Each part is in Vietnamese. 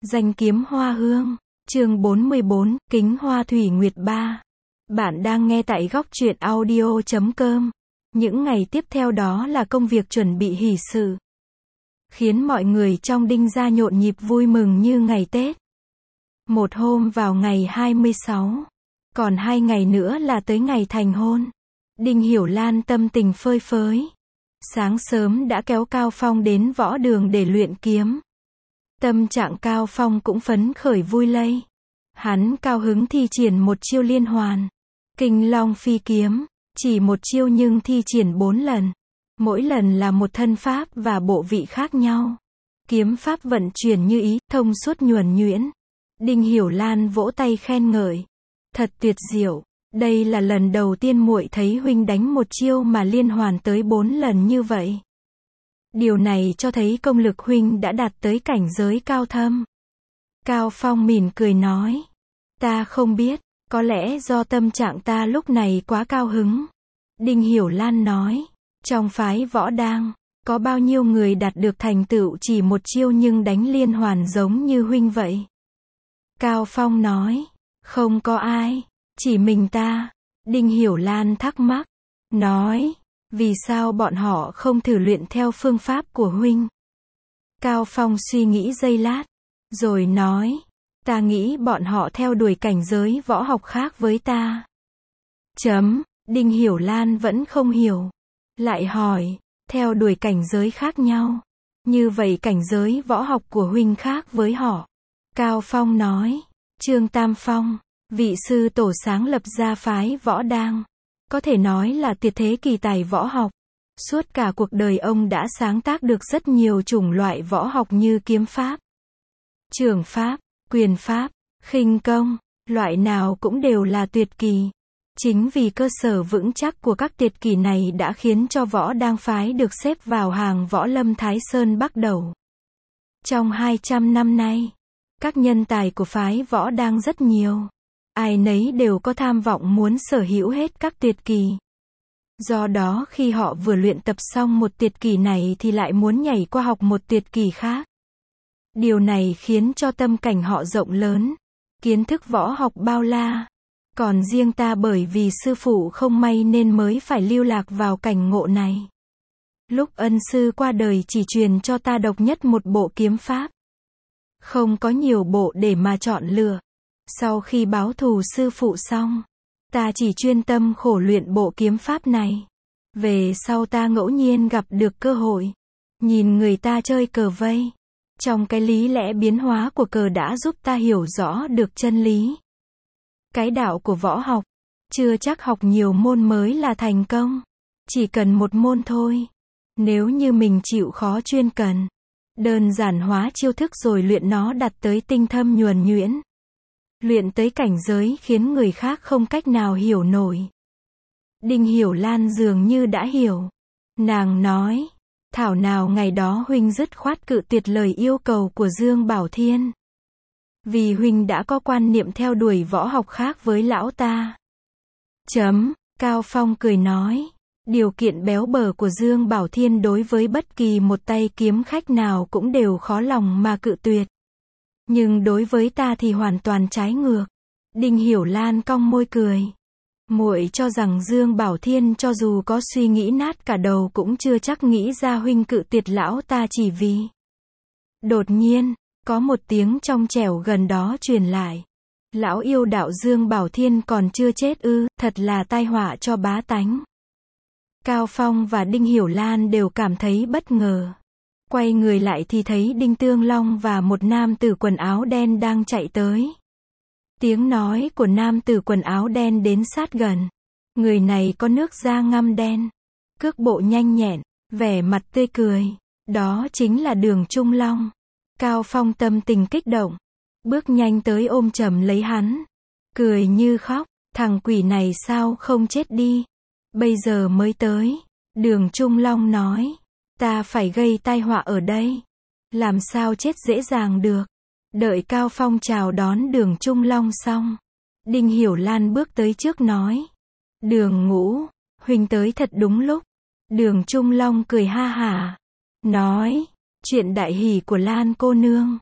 Danh kiếm hoa hương, chương 44, kính hoa thủy nguyệt 3. Bạn đang nghe tại góc truyện audio.com. Những ngày tiếp theo đó là công việc chuẩn bị hỷ sự, khiến mọi người trong Đinh gia nhộn nhịp vui mừng như ngày Tết. Một hôm vào ngày 26, còn 2 ngày nữa là tới ngày thành hôn. Đinh Hiểu Lan tâm tình phơi phới. Sáng sớm đã kéo Cao Phong đến võ đường để luyện kiếm. Tâm trạng Cao Phong cũng phấn khởi vui lây. Hắn cao hứng thi triển một chiêu liên hoàn. Kinh Long phi kiếm, chỉ một chiêu nhưng thi triển 4 lần. Mỗi lần là một thân pháp và bộ vị khác nhau. Kiếm pháp vận chuyển như ý, thông suốt nhuần nhuyễn. Đinh Hiểu Lan vỗ tay khen ngợi. Thật tuyệt diệu, đây là lần đầu tiên muội thấy huynh đánh một chiêu mà liên hoàn tới 4 lần như vậy. Điều này cho thấy công lực huynh đã đạt tới cảnh giới cao thâm. Cao Phong mỉm cười nói. Ta không biết, có lẽ do tâm trạng ta lúc này quá cao hứng. Đinh Hiểu Lan nói. Trong phái võ đang, có bao nhiêu người đạt được thành tựu chỉ một chiêu nhưng đánh liên hoàn giống như huynh vậy? Cao Phong nói. Không có ai, chỉ mình ta. Đinh Hiểu Lan thắc mắc. Nói. Vì sao bọn họ không thử luyện theo phương pháp của huynh? Cao Phong suy nghĩ giây lát, rồi nói, ta nghĩ bọn họ theo đuổi cảnh giới võ học khác với ta. Đinh Hiểu Lan vẫn không hiểu. Lại hỏi, theo đuổi cảnh giới khác nhau. Như vậy cảnh giới võ học của huynh khác với họ. Cao Phong nói, Trương Tam Phong, vị sư tổ sáng lập ra phái võ đang. Có thể nói là tuyệt thế kỳ tài võ học. Suốt cả cuộc đời ông đã sáng tác được rất nhiều chủng loại võ học như kiếm pháp, trường pháp, quyền pháp, khinh công, loại nào cũng đều là tuyệt kỳ. Chính vì cơ sở vững chắc của các tuyệt kỳ này đã khiến cho võ đang phái được xếp vào hàng võ lâm Thái Sơn Bắc Đầu. Trong 200 năm nay, các nhân tài của phái võ đang rất nhiều. Ai nấy đều có tham vọng muốn sở hữu hết các tuyệt kỳ. Do đó khi họ vừa luyện tập xong một tuyệt kỳ này thì lại muốn nhảy qua học một tuyệt kỳ khác. Điều này khiến cho tâm cảnh họ rộng lớn, kiến thức võ học bao la. Còn riêng ta bởi vì sư phụ không may nên mới phải lưu lạc vào cảnh ngộ này. Lúc ân sư qua đời chỉ truyền cho ta độc nhất một bộ kiếm pháp. Không có nhiều bộ để mà chọn lựa. Sau khi báo thù sư phụ xong, ta chỉ chuyên tâm khổ luyện bộ kiếm pháp này. Về sau ta ngẫu nhiên gặp được cơ hội, nhìn người ta chơi cờ vây. Trong cái lý lẽ biến hóa của cờ đã giúp ta hiểu rõ được chân lý. Cái đạo của võ học, chưa chắc học nhiều môn mới là thành công. Chỉ cần một môn thôi. Nếu như mình chịu khó chuyên cần, đơn giản hóa chiêu thức rồi luyện nó đạt tới tinh thâm nhuần nhuyễn. Luyện tới cảnh giới khiến người khác không cách nào hiểu nổi. Đinh Hiểu Lan dường như đã hiểu. Nàng nói, thảo nào ngày đó huynh dứt khoát cự tuyệt lời yêu cầu của Dương Bảo Thiên. Vì huynh đã có quan niệm theo đuổi võ học khác với lão ta. Cao Phong cười nói, điều kiện béo bở của Dương Bảo Thiên đối với bất kỳ một tay kiếm khách nào cũng đều khó lòng mà cự tuyệt. Nhưng đối với ta thì hoàn toàn trái ngược. Đinh Hiểu Lan cong môi cười. Muội cho rằng Dương Bảo Thiên cho dù có suy nghĩ nát cả đầu cũng chưa chắc nghĩ ra huynh cự tuyệt lão ta chỉ vì. Đột nhiên, có một tiếng trong trẻo gần đó truyền lại. Lão yêu đạo Dương Bảo Thiên còn chưa chết ư, thật là tai họa cho bá tánh. Cao Phong và Đinh Hiểu Lan đều cảm thấy bất ngờ. Quay người lại thì thấy Đinh Tương Long và một nam tử quần áo đen đang chạy tới. Tiếng nói của nam tử quần áo đen đến sát gần. Người này có nước da ngăm đen, cước bộ nhanh nhẹn, vẻ mặt tươi cười. Đó chính là Đường Trung Long. Cao Phong tâm tình kích động, bước nhanh tới ôm chầm lấy hắn, cười như khóc. Thằng quỷ này sao không chết đi? Bây giờ mới tới. Đường Trung Long nói. Ta phải gây tai họa ở đây. Làm sao chết dễ dàng được. Đợi Cao Phong chào đón Đường Trung Long xong, Đinh Hiểu Lan bước tới trước nói. Đường Ngũ, huynh tới thật đúng lúc. Đường Trung Long cười ha hả. Nói, chuyện đại hỷ của Lan cô nương.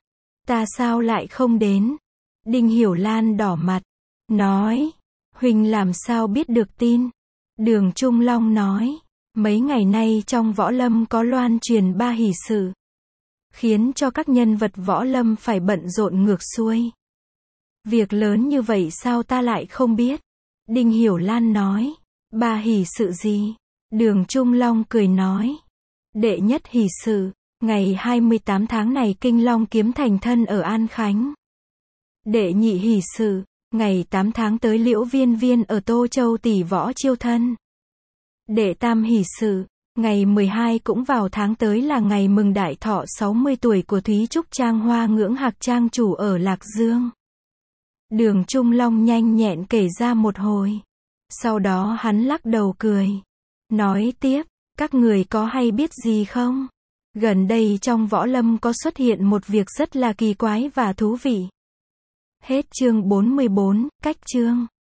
Ta sao lại không đến? Đinh Hiểu Lan đỏ mặt, nói, huynh làm sao biết được tin? Đường Trung Long nói, mấy ngày nay trong võ lâm có loan truyền 3 hỷ sự, khiến cho các nhân vật võ lâm phải bận rộn ngược xuôi. Việc lớn như vậy sao ta lại không biết? Đinh Hiểu Lan nói, 3 hỷ sự gì? Đường Trung Long cười nói, đệ nhất hỷ sự, ngày 28 tháng này Kinh Long kiếm thành thân ở An Khánh. Đệ nhị hỷ sự, ngày 8 tháng tới Liễu Viên Viên ở Tô Châu tỷ võ chiêu thân. Đệ tam hỷ sự, ngày 12 cũng vào tháng tới là ngày mừng đại thọ 60 tuổi của Thúy Trúc Trang Hoa Ngưỡng Hạc Trang chủ ở Lạc Dương. Đường Trung Long nhanh nhẹn kể ra một hồi. Sau đó hắn lắc đầu cười. Nói tiếp, các người có hay biết gì không? Gần đây trong võ lâm có xuất hiện một việc rất là kỳ quái và thú vị. Hết chương 44, cách chương.